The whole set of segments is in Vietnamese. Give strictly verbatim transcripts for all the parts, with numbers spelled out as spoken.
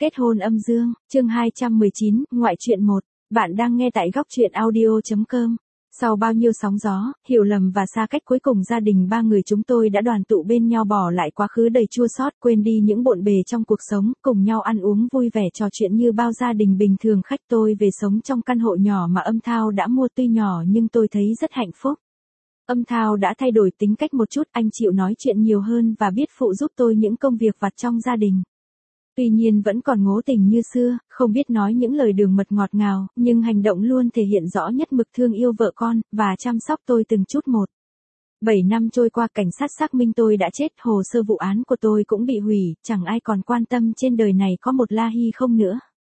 Kết hôn âm dương, chương hai trăm mười chín, ngoại truyện một. Bạn đang nghe tại góc truyện audio chấm com. Sau bao nhiêu sóng gió, hiểu lầm và xa cách, cuối cùng gia đình ba người chúng tôi đã đoàn tụ bên nhau, bỏ lại quá khứ đầy chua xót, quên đi những bộn bề trong cuộc sống, cùng nhau ăn uống vui vẻ trò chuyện như bao gia đình bình thường. Khách tôi về sống trong căn hộ nhỏ mà Âm Thao đã mua, tuy nhỏ nhưng tôi thấy rất hạnh phúc. Âm Thao đã thay đổi tính cách một chút, anh chịu nói chuyện nhiều hơn và biết phụ giúp tôi những công việc vặt trong gia đình. Tuy nhiên vẫn còn ngố tình như xưa, không biết nói những lời đường mật ngọt ngào, nhưng hành động luôn thể hiện rõ nhất mực thương yêu vợ con, và chăm sóc tôi từng chút một. Bảy năm trôi qua, cảnh sát xác minh tôi đã chết, hồ sơ vụ án của tôi cũng bị hủy, chẳng ai còn quan tâm trên đời này có một La Hy không nữa.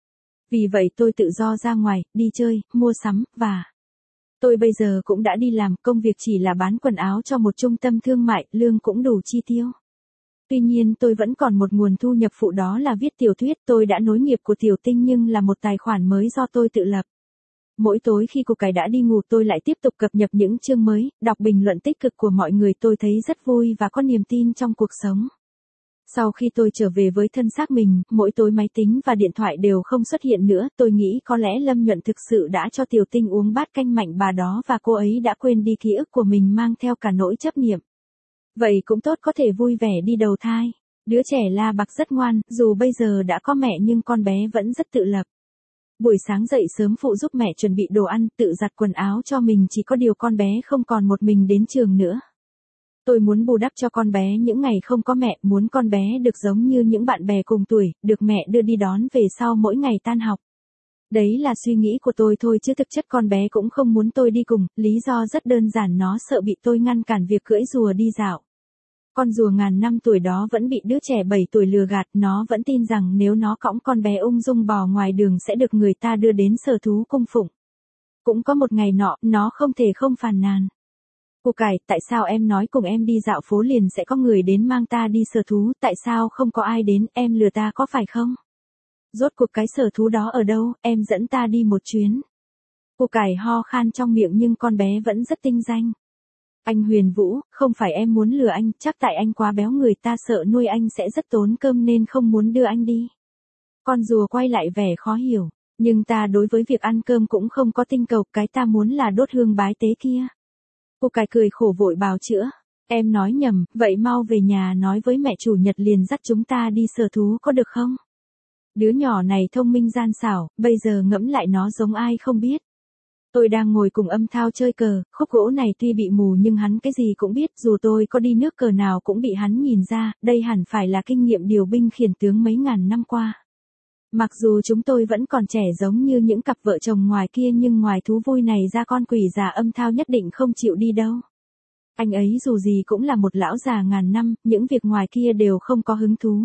Vì vậy tôi tự do ra ngoài, đi chơi, mua sắm, và... Tôi bây giờ cũng đã đi làm, công việc chỉ là bán quần áo cho một trung tâm thương mại, lương cũng đủ chi tiêu. Tuy nhiên tôi vẫn còn một nguồn thu nhập phụ, đó là viết tiểu thuyết. Tôi đã nối nghiệp của Tiểu Tinh nhưng là một tài khoản mới do tôi tự lập. Mỗi tối khi củ cải đã đi ngủ, tôi lại tiếp tục cập nhật những chương mới, đọc bình luận tích cực của mọi người, tôi thấy rất vui và có niềm tin trong cuộc sống. Sau khi tôi trở về với thân xác mình, mỗi tối máy tính và điện thoại đều không xuất hiện nữa. Tôi nghĩ có lẽ Lâm Nhuận thực sự đã cho Tiểu Tinh uống bát canh mạnh bà đó và cô ấy đã quên đi ký ức của mình, mang theo cả nỗi chấp niệm. Vậy cũng tốt, có thể vui vẻ đi đầu thai. Đứa trẻ La Bạc rất ngoan, dù bây giờ đã có mẹ nhưng con bé vẫn rất tự lập. Buổi sáng dậy sớm phụ giúp mẹ chuẩn bị đồ ăn, tự giặt quần áo cho mình, chỉ có điều con bé không còn một mình đến trường nữa. Tôi muốn bù đắp cho con bé những ngày không có mẹ, muốn con bé được giống như những bạn bè cùng tuổi, được mẹ đưa đi đón về sau mỗi ngày tan học. Đấy là suy nghĩ của tôi thôi, chứ thực chất con bé cũng không muốn tôi đi cùng, lý do rất đơn giản, nó sợ bị tôi ngăn cản việc cưỡi rùa đi dạo. Con rùa ngàn năm tuổi đó vẫn bị đứa trẻ bảy tuổi lừa gạt, nó vẫn tin rằng nếu nó cõng con bé ung dung bò ngoài đường sẽ được người ta đưa đến sở thú cung phụng. Cũng có một ngày nọ, nó không thể không phàn nàn. Củ cải, tại sao em nói cùng em đi dạo phố liền sẽ có người đến mang ta đi sở thú, tại sao không có ai đến, em lừa ta có phải không? Rốt cuộc cái sở thú đó ở đâu, em dẫn ta đi một chuyến. Củ cải ho khan trong miệng nhưng con bé vẫn rất tinh danh. Anh Huyền Vũ, không phải em muốn lừa anh, chắc tại anh quá béo, người ta sợ nuôi anh sẽ rất tốn cơm nên không muốn đưa anh đi. Con rùa quay lại vẻ khó hiểu, nhưng ta đối với việc ăn cơm cũng không có tinh cầu, cái ta muốn là đốt hương bái tế kia. Cô cải cười khổ vội bào chữa, em nói nhầm, vậy mau về nhà nói với mẹ chủ nhật liền dắt chúng ta đi sở thú có được không? Đứa nhỏ này thông minh gian xảo, bây giờ ngẫm lại nó giống ai không biết. Tôi đang ngồi cùng Âm Thao chơi cờ, khúc gỗ này tuy bị mù nhưng hắn cái gì cũng biết, dù tôi có đi nước cờ nào cũng bị hắn nhìn ra, đây hẳn phải là kinh nghiệm điều binh khiển tướng mấy ngàn năm qua. Mặc dù chúng tôi vẫn còn trẻ giống như những cặp vợ chồng ngoài kia, nhưng ngoài thú vui này ra, con quỷ già Âm Thao nhất định không chịu đi đâu. Anh ấy dù gì cũng là một lão già ngàn năm, những việc ngoài kia đều không có hứng thú.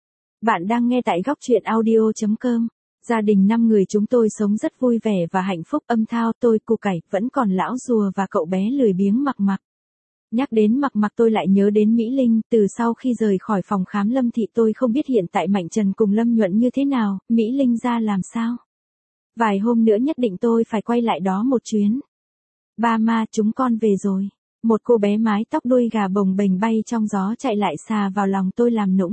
Bạn đang nghe tại góc truyện audio chấm com. Gia đình năm người chúng tôi sống rất vui vẻ và hạnh phúc. Âm Thao, tôi, củ cải, vẫn còn lão rùa và cậu bé lười biếng Mặc Mặc. Nhắc đến Mặc Mặc tôi lại nhớ đến Mỹ Linh. Từ sau khi rời khỏi phòng khám Lâm Thị, tôi không biết hiện tại Mạnh Trần cùng Lâm Nhuận như thế nào, Mỹ Linh ra làm sao. Vài hôm nữa nhất định tôi phải quay lại đó một chuyến. Ba ma, chúng con về rồi. Một cô bé mái tóc đuôi gà bồng bềnh bay trong gió chạy lại xà vào lòng tôi làm nũng.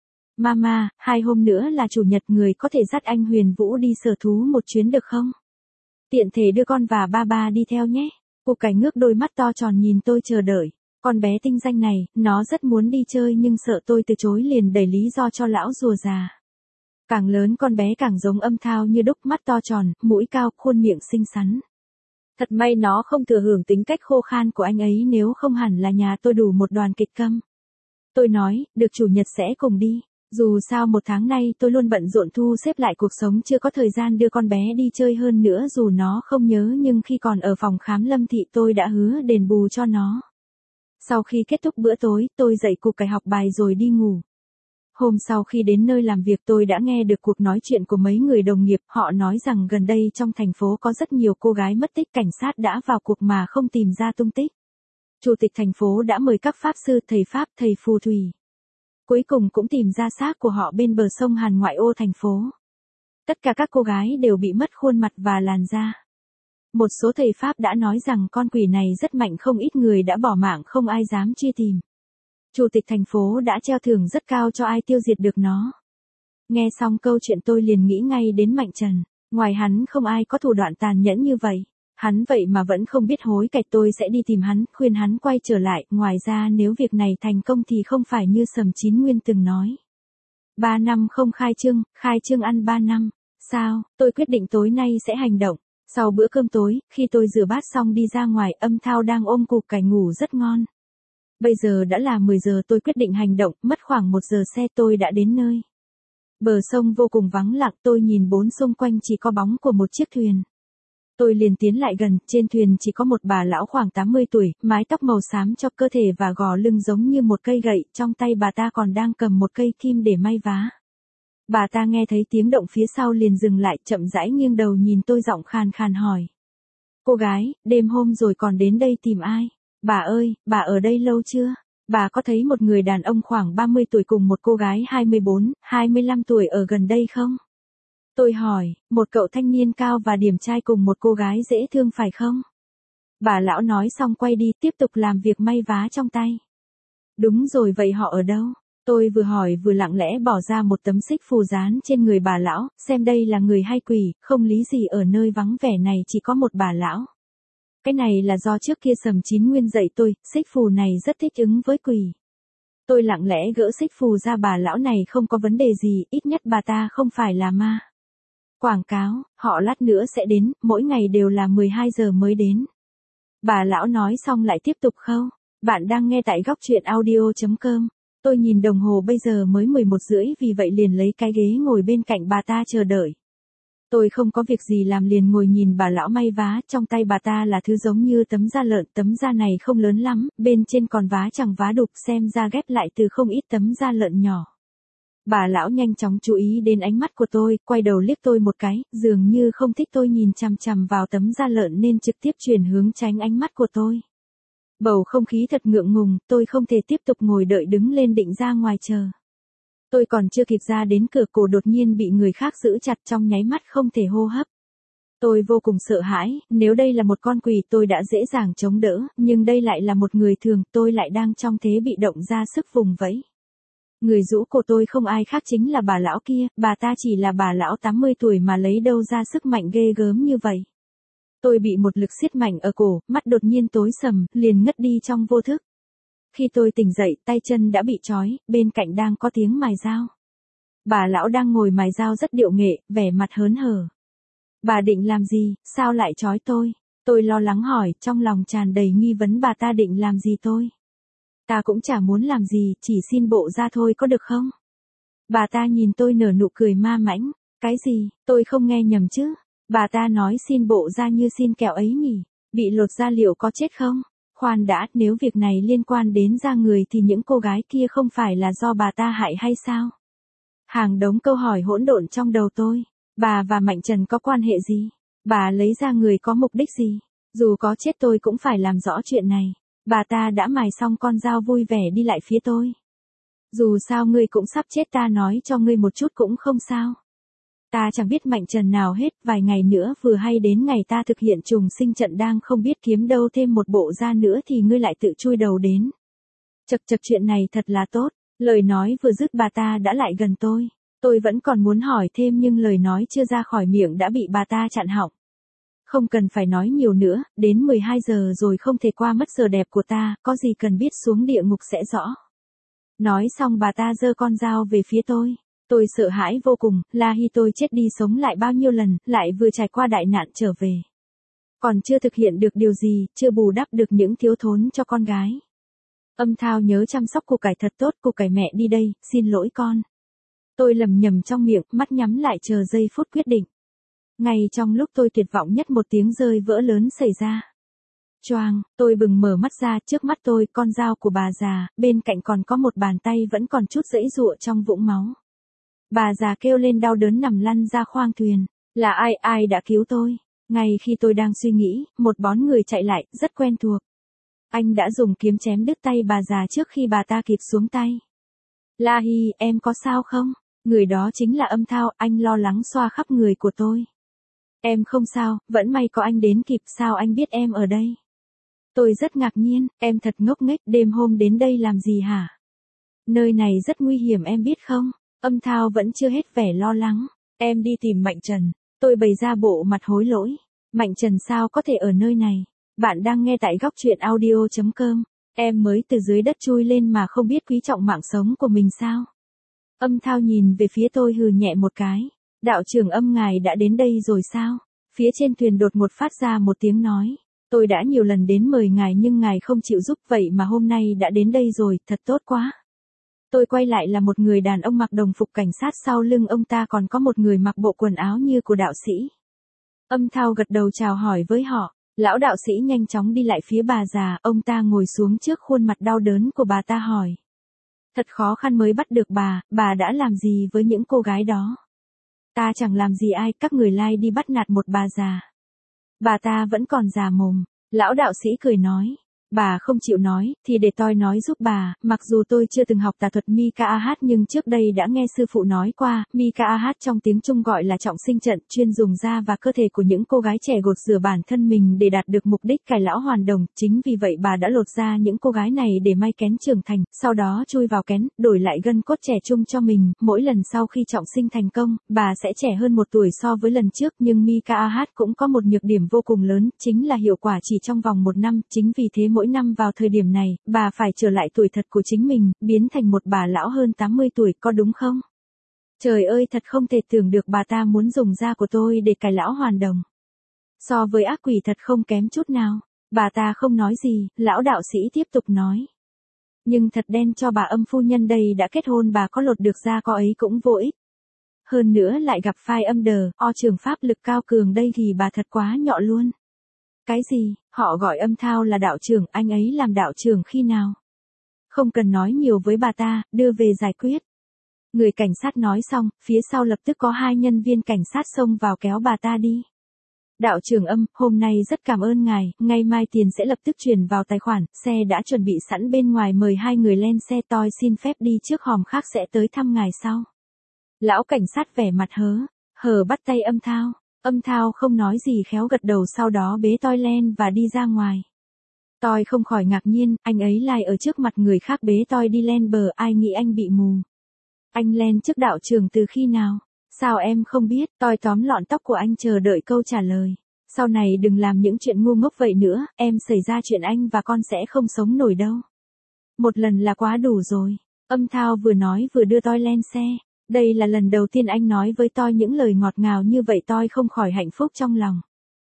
Mama, hai hôm nữa là chủ nhật, người có thể dắt anh Huyền Vũ đi sở thú một chuyến được không? Tiện thể đưa con và ba ba đi theo nhé. Củ cải ngước đôi mắt to tròn nhìn tôi chờ đợi. Con bé tinh danh này, nó rất muốn đi chơi nhưng sợ tôi từ chối liền đẩy lý do cho lão rùa già. Càng lớn con bé càng giống Âm Thao như đúc, mắt to tròn, mũi cao, khuôn miệng xinh xắn. Thật may nó không thừa hưởng tính cách khô khan của anh ấy, nếu không hẳn là nhà tôi đủ một đoàn kịch câm. Tôi nói, được, chủ nhật sẽ cùng đi. Dù sao một tháng nay tôi luôn bận rộn thu xếp lại cuộc sống, chưa có thời gian đưa con bé đi chơi, hơn nữa dù nó không nhớ nhưng khi còn ở phòng khám Lâm Thị tôi đã hứa đền bù cho nó. Sau khi kết thúc bữa tối, tôi dạy củ cải học bài rồi đi ngủ. Hôm sau khi đến nơi làm việc, tôi đã nghe được cuộc nói chuyện của mấy người đồng nghiệp, họ nói rằng gần đây trong thành phố có rất nhiều cô gái mất tích, cảnh sát đã vào cuộc mà không tìm ra tung tích. Chủ tịch thành phố đã mời các pháp sư, thầy pháp, thầy phù thủy. Cuối cùng cũng tìm ra xác của họ bên bờ sông Hàn ngoại ô thành phố. Tất cả các cô gái đều bị mất khuôn mặt và làn da. Một số thầy pháp đã nói rằng con quỷ này rất mạnh, không ít người đã bỏ mạng, không ai dám truy tìm. Chủ tịch thành phố đã treo thưởng rất cao cho ai tiêu diệt được nó. Nghe xong câu chuyện tôi liền nghĩ ngay đến Mạnh Trần. Ngoài hắn không ai có thủ đoạn tàn nhẫn như vậy. Hắn vậy mà vẫn không biết hối cải, tôi sẽ đi tìm hắn, khuyên hắn quay trở lại. Ngoài ra nếu việc này thành công thì không phải như Sầm Chín Nguyên từng nói. Ba năm không khai trương, khai trương ăn ba năm. Sao, tôi quyết định tối nay sẽ hành động. Sau bữa cơm tối, khi tôi rửa bát xong đi ra ngoài, Âm Thao đang ôm cục cải ngủ rất ngon. Bây giờ đã là mười giờ, tôi quyết định hành động, mất khoảng một giờ xe tôi đã đến nơi. Bờ sông vô cùng vắng lặng, tôi nhìn bốn xung quanh chỉ có bóng của một chiếc thuyền. Tôi liền tiến lại gần, trên thuyền chỉ có một bà lão khoảng tám mươi tuổi, mái tóc màu xám cho cơ thể và gò lưng giống như một cây gậy, trong tay bà ta còn đang cầm một cây kim để may vá. Bà ta nghe thấy tiếng động phía sau liền dừng lại, chậm rãi nghiêng đầu nhìn tôi, giọng khàn khàn hỏi. Cô gái, đêm hôm rồi còn đến đây tìm ai? Bà ơi, bà ở đây lâu chưa? Bà có thấy một người đàn ông khoảng ba mươi tuổi cùng một cô gái hai mươi bốn, hai mươi lăm tuổi ở gần đây không? Tôi hỏi, một cậu thanh niên cao và điềm trai cùng một cô gái dễ thương phải không? Bà lão nói xong quay đi, tiếp tục làm việc may vá trong tay. Đúng rồi, vậy họ ở đâu? Tôi vừa hỏi vừa lặng lẽ bỏ ra một tấm xích phù dán trên người bà lão, xem đây là người hay quỷ, không lý gì ở nơi vắng vẻ này chỉ có một bà lão. Cái này là do trước kia Sầm Chín Nguyên dạy tôi, xích phù này rất thích ứng với quỷ. Tôi lặng lẽ gỡ xích phù ra, bà lão này không có vấn đề gì, ít nhất bà ta không phải là ma. Quảng cáo, họ lát nữa sẽ đến, mỗi ngày đều là mười hai giờ mới đến. Bà lão nói xong lại tiếp tục khâu. Bạn đang nghe tại góc truyện audio chấm com. Tôi nhìn đồng hồ bây giờ mới mười một rưỡi, vì vậy liền lấy cái ghế ngồi bên cạnh bà ta chờ đợi. Tôi không có việc gì làm liền ngồi nhìn bà lão may vá, trong tay bà ta là thứ giống như tấm da lợn, tấm da này không lớn lắm, bên trên còn vá chẳng vá đục, xem ra ghép lại từ không ít tấm da lợn nhỏ. Bà lão nhanh chóng chú ý đến ánh mắt của tôi, quay đầu liếc tôi một cái, dường như không thích tôi nhìn chằm chằm vào tấm da lợn nên trực tiếp chuyển hướng tránh ánh mắt của tôi. Bầu không khí thật ngượng ngùng, tôi không thể tiếp tục ngồi đợi, đứng lên định ra ngoài chờ. Tôi còn chưa kịp ra đến cửa, cổ đột nhiên bị người khác giữ chặt, trong nháy mắt không thể hô hấp. Tôi vô cùng sợ hãi, nếu đây là một con quỷ tôi đã dễ dàng chống đỡ, nhưng đây lại là một người thường, tôi lại đang trong thế bị động ra sức vùng vẫy. Người giũ cổ tôi không ai khác chính là bà lão kia, bà ta chỉ là bà lão tám mươi tuổi mà lấy đâu ra sức mạnh ghê gớm như vậy. Tôi bị một lực siết mạnh ở cổ, mắt đột nhiên tối sầm, liền ngất đi trong vô thức. Khi tôi tỉnh dậy, tay chân đã bị trói, bên cạnh đang có tiếng mài dao. Bà lão đang ngồi mài dao rất điệu nghệ, vẻ mặt hớn hở. Bà định làm gì, sao lại trói tôi? Tôi lo lắng hỏi, trong lòng tràn đầy nghi vấn, bà ta định làm gì tôi? Ta cũng chả muốn làm gì, chỉ xin bộ ra thôi có được không? Bà ta nhìn tôi nở nụ cười ma mãnh. Cái gì, tôi không nghe nhầm chứ? Bà ta nói xin bộ ra như xin kẹo ấy nhỉ? Bị lột da liệu có chết không? Khoan đã, nếu việc này liên quan đến da người thì những cô gái kia không phải là do bà ta hại hay sao? Hàng đống câu hỏi hỗn độn trong đầu tôi. Bà và Mạnh Trần có quan hệ gì? Bà lấy da người có mục đích gì? Dù có chết tôi cũng phải làm rõ chuyện này. Bà ta đã mài xong con dao vui vẻ đi lại phía tôi. Dù sao ngươi cũng sắp chết, ta nói cho ngươi một chút cũng không sao. Ta chẳng biết Mạnh Trần nào hết, vài ngày nữa vừa hay đến ngày ta thực hiện trùng sinh trận, đang không biết kiếm đâu thêm một bộ da nữa thì ngươi lại tự chui đầu đến. Chật chật, chuyện này thật là tốt. Lời nói vừa dứt bà ta đã lại gần tôi. Tôi vẫn còn muốn hỏi thêm nhưng lời nói chưa ra khỏi miệng đã bị bà ta chặn họng. Không cần phải nói nhiều nữa, đến mười hai giờ rồi, không thể qua mất giờ đẹp của ta, có gì cần biết xuống địa ngục sẽ rõ. Nói xong bà ta giơ con dao về phía tôi. Tôi sợ hãi vô cùng, La Hi tôi chết đi sống lại bao nhiêu lần, lại vừa trải qua đại nạn trở về. Còn chưa thực hiện được điều gì, chưa bù đắp được những thiếu thốn cho con gái. Âm Thao nhớ chăm sóc củ cải thật tốt, củ cải mẹ đi đây, xin lỗi con. Tôi lầm nhầm trong miệng, mắt nhắm lại chờ giây phút quyết định. Ngay trong lúc tôi tuyệt vọng nhất, một tiếng rơi vỡ lớn xảy ra. Choang, tôi bừng mở mắt ra, trước mắt tôi con dao của bà già, bên cạnh còn có một bàn tay vẫn còn chút giãy giụa trong vũng máu. Bà già kêu lên đau đớn nằm lăn ra khoang thuyền. Là ai, ai đã cứu tôi? Ngay khi tôi đang suy nghĩ, một bóng người chạy lại, rất quen thuộc. Anh đã dùng kiếm chém đứt tay bà già trước khi bà ta kịp xuống tay. La Hi, em có sao không? Người đó chính là Âm Thao, anh lo lắng xoa khắp người của tôi. Em không sao, vẫn may có anh đến kịp, sao anh biết em ở đây? Tôi rất ngạc nhiên, em thật ngốc nghếch, đêm hôm đến đây làm gì hả? Nơi này rất nguy hiểm em biết không? Âm Thao vẫn chưa hết vẻ lo lắng. Em đi tìm Mạnh Trần. Tôi bày ra bộ mặt hối lỗi. Mạnh Trần sao có thể ở nơi này? Bạn đang nghe tại góc truyện audio chấm com. Em mới từ dưới đất chui lên mà không biết quý trọng mạng sống của mình sao? Âm Thao nhìn về phía tôi hừ nhẹ một cái. Đạo trưởng Âm ngài đã đến đây rồi sao? Phía trên thuyền đột ngột phát ra một tiếng nói. Tôi đã nhiều lần đến mời ngài nhưng ngài không chịu giúp, vậy mà hôm nay đã đến đây rồi, thật tốt quá. Tôi quay lại là một người đàn ông mặc đồng phục cảnh sát, sau lưng ông ta còn có một người mặc bộ quần áo như của đạo sĩ. Âm Thao gật đầu chào hỏi với họ. Lão đạo sĩ nhanh chóng đi lại phía bà già, ông ta ngồi xuống trước khuôn mặt đau đớn của bà ta hỏi. Thật khó khăn mới bắt được bà, bà đã làm gì với những cô gái đó? Ta chẳng làm gì ai, các người lai đi bắt nạt một bà già. Bà ta vẫn còn già mồm. Lão đạo sĩ cười nói. Bà không chịu nói, thì để tôi nói giúp bà, mặc dù tôi chưa từng học tà thuật Mikaah nhưng trước đây đã nghe sư phụ nói qua, Mikaah trong tiếng Trung gọi là trọng sinh trận, chuyên dùng da và cơ thể của những cô gái trẻ gột rửa bản thân mình để đạt được mục đích cải lão hoàn đồng, chính vì vậy bà đã lột da những cô gái này để may kén trưởng thành, sau đó chui vào kén, đổi lại gân cốt trẻ trung cho mình, mỗi lần sau khi trọng sinh thành công, bà sẽ trẻ hơn một tuổi so với lần trước, nhưng Mikaah cũng có một nhược điểm vô cùng lớn, chính là hiệu quả chỉ trong vòng một năm, chính vì thế mỗi Mỗi năm vào thời điểm này, bà phải trở lại tuổi thật của chính mình, biến thành một bà lão hơn tám mươi tuổi, có đúng không? Trời ơi, thật không thể tưởng được bà ta muốn dùng da của tôi để cải lão hoàn đồng. So với ác quỷ thật không kém chút nào. Bà ta không nói gì, lão đạo sĩ tiếp tục nói. Nhưng thật đen cho bà Âm phu nhân đây đã kết hôn, bà có lột được da có ấy cũng vô ích. Hơn nữa lại gặp phai âm đờ, o trường pháp lực cao cường đây thì bà thật quá nhọ luôn. Cái gì, họ gọi Âm Thao là đạo trưởng, anh ấy làm đạo trưởng khi nào? Không cần nói nhiều với bà ta, đưa về giải quyết. Người cảnh sát nói xong, phía sau lập tức có hai nhân viên cảnh sát xông vào kéo bà ta đi. Đạo trưởng Âm, hôm nay rất cảm ơn ngài, ngày mai tiền sẽ lập tức chuyển vào tài khoản, xe đã chuẩn bị sẵn bên ngoài, mời hai người lên xe, tôi xin phép đi trước, hòm khác sẽ tới thăm ngài sau. Lão cảnh sát vẻ mặt hớ, hờ bắt tay Âm Thao. Âm Thao không nói gì khéo gật đầu, sau đó bế tôi lên và đi ra ngoài. Tôi không khỏi ngạc nhiên, anh ấy lại ở trước mặt người khác bế tôi đi lên bờ, ai nghĩ anh bị mù. Anh lên trước đạo trưởng từ khi nào? Sao em không biết? Tôi tóm lọn tóc của anh chờ đợi câu trả lời. Sau này đừng làm những chuyện ngu ngốc vậy nữa, em xảy ra chuyện anh và con sẽ không sống nổi đâu. Một lần là quá đủ rồi. Âm Thao vừa nói vừa đưa tôi lên xe. Đây là lần đầu tiên anh nói với tôi những lời ngọt ngào như vậy, tôi không khỏi hạnh phúc trong lòng.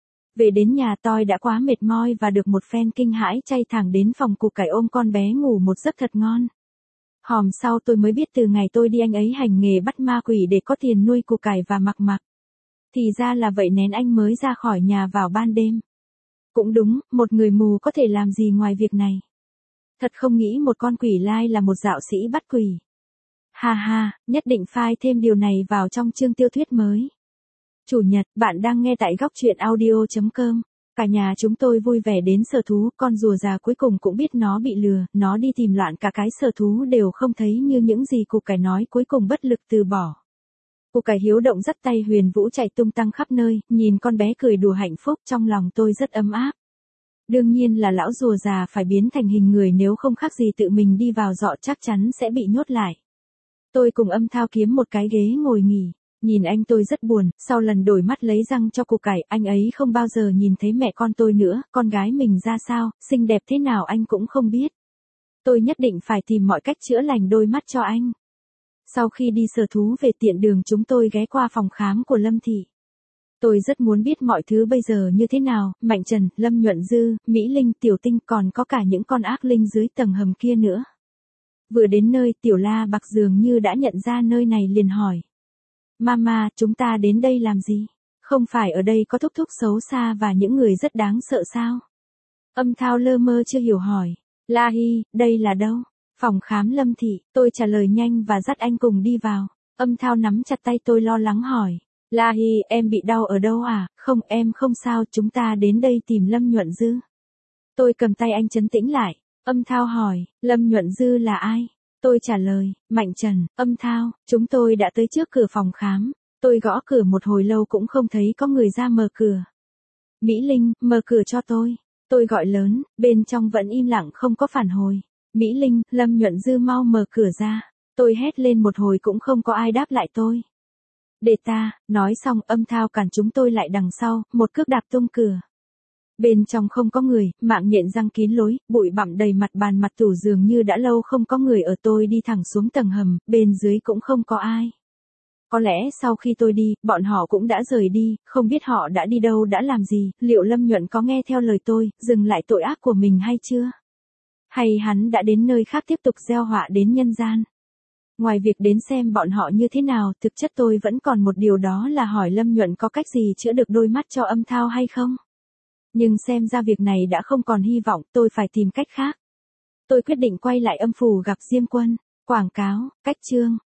Về đến nhà tôi đã quá mệt mỏi và được một phen kinh hãi, chay thẳng đến phòng củ cải ôm con bé ngủ một giấc thật ngon. Hòm sau tôi mới biết từ ngày tôi đi anh ấy hành nghề bắt ma quỷ để có tiền nuôi củ cải và mặc mặc. Thì ra là vậy, nén anh mới ra khỏi nhà vào ban đêm. Cũng đúng, một người mù có thể làm gì ngoài việc này. Thật không nghĩ một con quỷ lai là một đạo sĩ bắt quỷ. Ha ha, nhất định phai thêm điều này vào trong chương tiêu thuyết mới. Chủ nhật, bạn đang nghe tại góc truyện audio chấm com. Cả nhà chúng tôi vui vẻ đến sở thú, con rùa già cuối cùng cũng biết nó bị lừa, nó đi tìm loạn cả cái sở thú đều không thấy như những gì củ cải nói, cuối cùng bất lực từ bỏ. Củ cải hiếu động dắt tay Huyền Vũ chạy tung tăng khắp nơi, nhìn con bé cười đùa hạnh phúc, trong lòng tôi rất ấm áp. Đương nhiên là lão rùa già phải biến thành hình người, nếu không khác gì tự mình đi vào dọ chắc chắn sẽ bị nhốt lại. Tôi cùng Âm Thao kiếm một cái ghế ngồi nghỉ, nhìn anh tôi rất buồn, sau lần đổi mắt lấy răng cho củ cải, anh ấy không bao giờ nhìn thấy mẹ con tôi nữa, con gái mình ra sao, xinh đẹp thế nào anh cũng không biết. Tôi nhất định phải tìm mọi cách chữa lành đôi mắt cho anh. Sau khi đi sở thú về, tiện đường chúng tôi ghé qua phòng khám của Lâm Thị. Tôi rất muốn biết mọi thứ bây giờ như thế nào, Mạnh Trần, Lâm Nhuận Dư, Mỹ Linh, Tiểu Tinh, còn có cả những con ác linh dưới tầng hầm kia nữa. Vừa đến nơi, Tiểu La Bạc dường như đã nhận ra nơi này liền hỏi. Mama, chúng ta đến đây làm gì? Không phải ở đây có thúc thúc xấu xa và những người rất đáng sợ sao? Âm Thao lơ mơ chưa hiểu hỏi. La Hi, đây là đâu? Phòng khám Lâm Thị, tôi trả lời nhanh và dắt anh cùng đi vào. Âm Thao nắm chặt tay tôi lo lắng hỏi. La Hi, em bị đau ở đâu à? Không, em không sao, chúng ta đến đây tìm Lâm Nhuận Dư. Tôi cầm tay anh trấn tĩnh lại. Âm Thao hỏi, Lâm Nhuận Dư là ai? Tôi trả lời, Mạnh Trần. Âm Thao, chúng tôi đã tới trước cửa phòng khám. Tôi gõ cửa một hồi lâu cũng không thấy có người ra mở cửa. Mỹ Linh, mở cửa cho tôi. Tôi gọi lớn, bên trong vẫn im lặng không có phản hồi. Mỹ Linh, Lâm Nhuận Dư mau mở cửa ra. Tôi hét lên một hồi cũng không có ai đáp lại tôi. Để ta, nói xong âm thao cản chúng tôi lại đằng sau, một cước đạp tung cửa. Bên trong không có người, mạng nhện răng kín lối, bụi bặm đầy mặt bàn mặt tủ dường như đã lâu không có người ở. Tôi đi thẳng xuống tầng hầm, bên dưới cũng không có ai. Có lẽ sau khi tôi đi, bọn họ cũng đã rời đi, không biết họ đã đi đâu đã làm gì, liệu Lâm Nhuận có nghe theo lời tôi, dừng lại tội ác của mình hay chưa? Hay hắn đã đến nơi khác tiếp tục gieo họa đến nhân gian? Ngoài việc đến xem bọn họ như thế nào, thực chất tôi vẫn còn một điều, đó là hỏi Lâm Nhuận có cách gì chữa được đôi mắt cho âm thao hay không? Nhưng xem ra việc này đã không còn hy vọng, tôi phải tìm cách khác. Tôi quyết định quay lại âm phủ gặp Diêm Quân. Quảng cáo, cách chương.